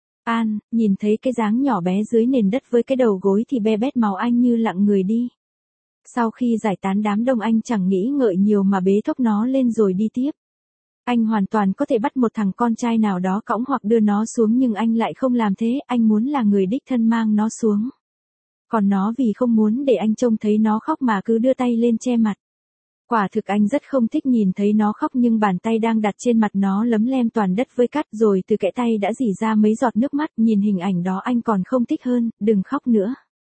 An, nhìn thấy cái dáng nhỏ bé dưới nền đất với cái đầu gối thì be bét màu anh như lặng người đi. Sau khi giải tán đám đông anh chẳng nghĩ ngợi nhiều mà bế thốc nó lên rồi đi tiếp. Anh hoàn toàn có thể bắt một thằng con trai nào đó cõng hoặc đưa nó xuống nhưng anh lại không làm thế, anh muốn là người đích thân mang nó xuống. Còn nó vì không muốn để anh trông thấy nó khóc mà cứ đưa tay lên che mặt. Quả thực anh rất không thích nhìn thấy nó khóc nhưng bàn tay đang đặt trên mặt nó lấm lem toàn đất với cát rồi từ kẽ tay đã rỉ ra mấy giọt nước mắt, nhìn hình ảnh đó anh còn không thích hơn, đừng khóc nữa.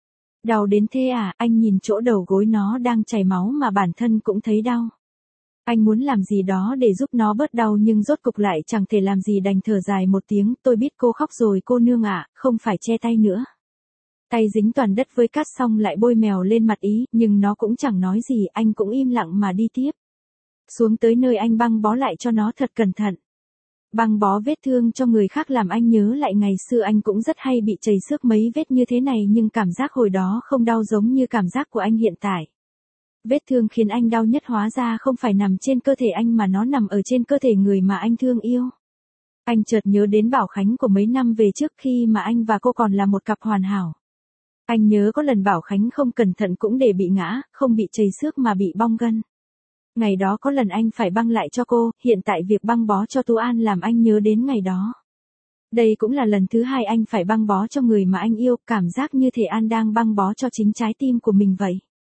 Đau đến thế à, anh nhìn chỗ đầu gối nó đang chảy máu mà bản thân cũng thấy đau. Anh muốn làm gì đó để giúp nó bớt đau nhưng rốt cục lại chẳng thể làm gì đành thở dài một tiếng, tôi biết cô khóc rồi cô nương ạ, không phải che tay nữa. Tay dính toàn đất với cát xong lại bôi mèo lên mặt ý, nhưng nó cũng chẳng nói gì, anh cũng im lặng mà đi tiếp. Xuống tới nơi anh băng bó lại cho nó thật cẩn thận. Băng bó vết thương cho người khác làm anh nhớ lại ngày xưa anh cũng rất hay bị chảy xước mấy vết như thế này nhưng cảm giác hồi đó không đau giống như cảm giác của anh hiện tại. Vết thương khiến anh đau nhất hóa ra không phải nằm trên cơ thể anh mà nó nằm ở trên cơ thể người mà anh thương yêu. Anh chợt nhớ đến Bảo Khánh của mấy năm về trước khi mà anh và cô còn là một cặp hoàn hảo. Anh nhớ có lần Bảo Khánh không cẩn thận cũng để bị ngã, không bị chảy xước mà bị bong gân. Ngày đó có lần anh phải băng lại cho cô, hiện tại việc băng bó cho Tú An làm anh nhớ đến ngày đó. Đây cũng là lần thứ hai anh phải băng bó cho người mà anh yêu, cảm giác như thể An đang băng bó cho chính trái tim của mình vậy.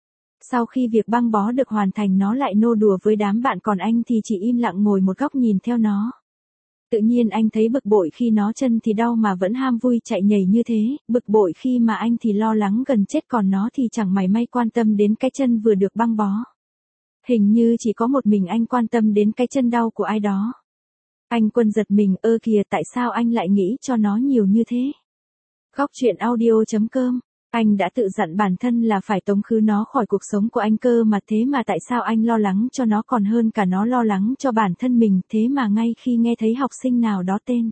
Sau khi việc băng bó được hoàn thành nó lại nô đùa với đám bạn còn anh thì chỉ im lặng ngồi một góc nhìn theo nó. Tự nhiên anh thấy bực bội khi nó chân thì đau mà vẫn ham vui chạy nhảy như thế, bực bội khi mà anh thì lo lắng gần chết còn nó thì chẳng mảy may quan tâm đến cái chân vừa được băng bó. Hình như chỉ có một mình anh quan tâm đến cái chân đau của ai đó. Anh Quân giật mình, ơ kìa tại sao anh lại nghĩ cho nó nhiều như thế? Góc truyện audio chấm com. Anh đã tự dặn bản thân là phải tống khứ nó khỏi cuộc sống của anh cơ mà thế mà tại sao anh lo lắng cho nó còn hơn cả nó lo lắng cho bản thân mình, thế mà ngay khi nghe thấy học sinh nào đó tên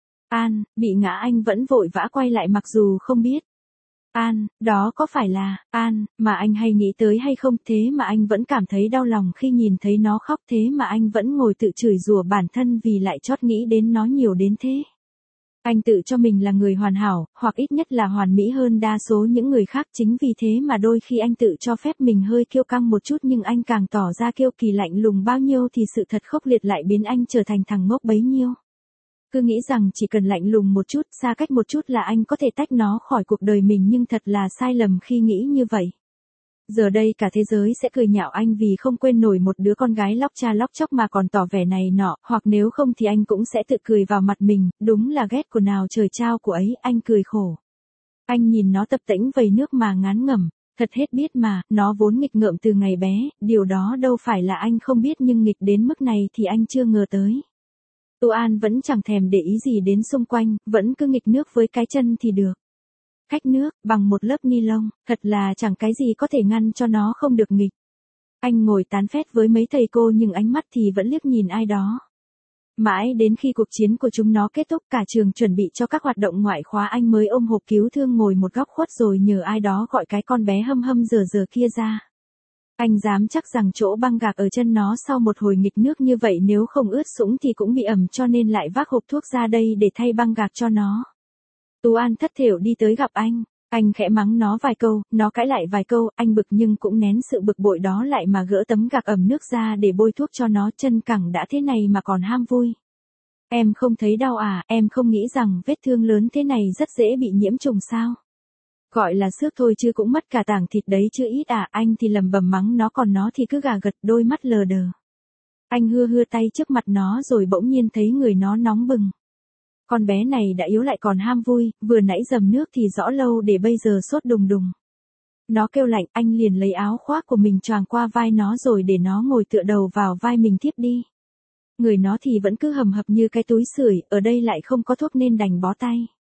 An, bị ngã anh vẫn vội vã quay lại mặc dù không biết. An, đó có phải là An, mà anh hay nghĩ tới hay không thế mà anh vẫn cảm thấy đau lòng khi nhìn thấy nó khóc thế mà anh vẫn ngồi tự chửi rủa bản thân vì lại chót nghĩ đến nó nhiều đến thế. Anh tự cho mình là người hoàn hảo, hoặc ít nhất là hoàn mỹ hơn đa số những người khác chính vì thế mà đôi khi anh tự cho phép mình hơi kiêu căng một chút nhưng anh càng tỏ ra kiêu kỳ lạnh lùng bao nhiêu thì sự thật khốc liệt lại biến anh trở thành thằng ngốc bấy nhiêu. Cứ nghĩ rằng chỉ cần lạnh lùng một chút, xa cách một chút là anh có thể tách nó khỏi cuộc đời mình nhưng thật là sai lầm khi nghĩ như vậy. Giờ đây cả thế giới sẽ cười nhạo anh vì không quên nổi một đứa con gái lóc cha lóc chóc mà còn tỏ vẻ này nọ, hoặc nếu không thì anh cũng sẽ tự cười vào mặt mình, đúng là ghét của nào trời trao của ấy, anh cười khổ. Anh nhìn nó tập tễnh vầy nước mà ngán ngẩm, thật hết biết mà, nó vốn nghịch ngợm từ ngày bé, điều đó đâu phải là anh không biết nhưng nghịch đến mức này thì anh chưa ngờ tới. Tú An vẫn chẳng thèm để ý gì đến xung quanh, vẫn cứ nghịch nước với cái chân thì được. Cách nước, bằng một lớp ni lông, thật là chẳng cái gì có thể ngăn cho nó không được nghịch. Anh ngồi tán phét với mấy thầy cô nhưng ánh mắt thì vẫn liếc nhìn ai đó. Mãi đến khi cuộc chiến của chúng nó kết thúc cả trường chuẩn bị cho các hoạt động ngoại khóa anh mới ôm hộp cứu thương ngồi một góc khuất rồi nhờ ai đó gọi cái con bé hâm hâm giờ giờ kia ra. Anh dám chắc rằng chỗ băng gạc ở chân nó sau một hồi nghịch nước như vậy nếu không ướt sũng thì cũng bị ẩm cho nên lại vác hộp thuốc ra đây để thay băng gạc cho nó. Tú An thất thểu đi tới gặp anh, anh khẽ mắng nó vài câu, nó cãi lại vài câu, anh bực nhưng cũng nén sự bực bội đó lại mà gỡ tấm gạc ẩm nước ra để bôi thuốc cho nó, chân cẳng đã thế này mà còn ham vui. Em không thấy đau à, em không nghĩ rằng vết thương lớn thế này rất dễ bị nhiễm trùng sao? Gọi là xước thôi chứ cũng mất cả tảng thịt đấy chứ ít à, anh thì lầm bầm mắng nó còn nó thì cứ gà gật đôi mắt lờ đờ. Anh hưa hưa tay trước mặt nó rồi bỗng nhiên thấy người nó nóng bừng. Con bé này đã yếu lại còn ham vui, vừa nãy dầm nước thì rõ lâu để bây giờ sốt đùng đùng. Nó kêu lạnh, anh liền lấy áo khoác của mình choàng qua vai nó rồi để nó ngồi tựa đầu vào vai mình thiếp đi. Người nó thì vẫn cứ hầm hập như cái túi sưởi, ở đây lại không có thuốc nên đành bó tay.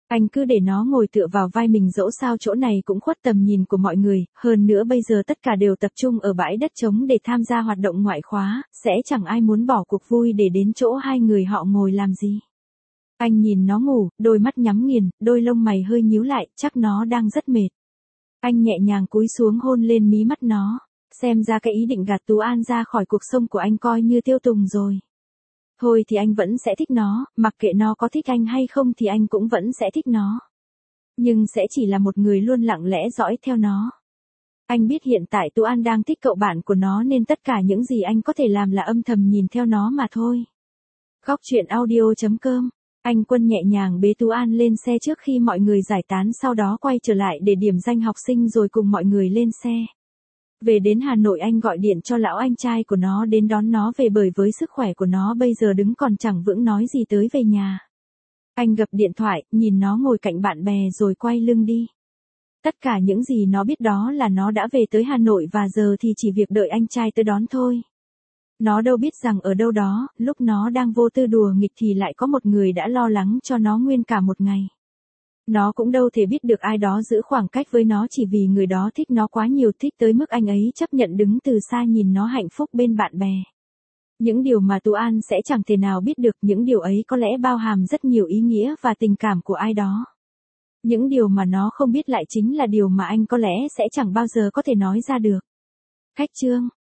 Anh cứ để nó ngồi tựa vào vai mình dẫu sao chỗ này cũng khuất tầm nhìn của mọi người, hơn nữa bây giờ tất cả đều tập trung ở bãi đất trống để tham gia hoạt động ngoại khóa, sẽ chẳng ai muốn bỏ cuộc vui để đến chỗ hai người họ ngồi làm gì. Anh nhìn nó ngủ, đôi mắt nhắm nghiền, đôi lông mày hơi nhíu lại, chắc nó đang rất mệt. Anh nhẹ nhàng cúi xuống hôn lên mí mắt nó, xem ra cái ý định gạt Tú An ra khỏi cuộc sống của anh coi như tiêu tùng rồi. Thôi thì anh vẫn sẽ thích nó, mặc kệ nó có thích anh hay không thì anh cũng vẫn sẽ thích nó. Nhưng sẽ chỉ là một người luôn lặng lẽ dõi theo nó. Anh biết hiện tại Tú An đang thích cậu bạn của nó nên tất cả những gì anh có thể làm là âm thầm nhìn theo nó mà thôi. Góc truyện audio chấm com. Anh Quân nhẹ nhàng bế Tú An lên xe trước khi mọi người giải tán, sau đó quay trở lại để điểm danh học sinh rồi cùng mọi người lên xe. Về đến Hà Nội anh gọi điện cho lão anh trai của nó đến đón nó về bởi với sức khỏe của nó bây giờ đứng còn chẳng vững nói gì tới về nhà. Anh gập điện thoại, nhìn nó ngồi cạnh bạn bè rồi quay lưng đi. Tất cả những gì nó biết đó là nó đã về tới Hà Nội và giờ thì chỉ việc đợi anh trai tới đón thôi. Nó đâu biết rằng ở đâu đó, lúc nó đang vô tư đùa nghịch thì lại có một người đã lo lắng cho nó nguyên cả một ngày. Nó cũng đâu thể biết được ai đó giữ khoảng cách với nó chỉ vì người đó thích nó quá nhiều, thích tới mức anh ấy chấp nhận đứng từ xa nhìn nó hạnh phúc bên bạn bè. Những điều mà Tú An sẽ chẳng thể nào biết được, những điều ấy có lẽ bao hàm rất nhiều ý nghĩa và tình cảm của ai đó. Những điều mà nó không biết lại chính là điều mà anh có lẽ sẽ chẳng bao giờ có thể nói ra được. Khách chương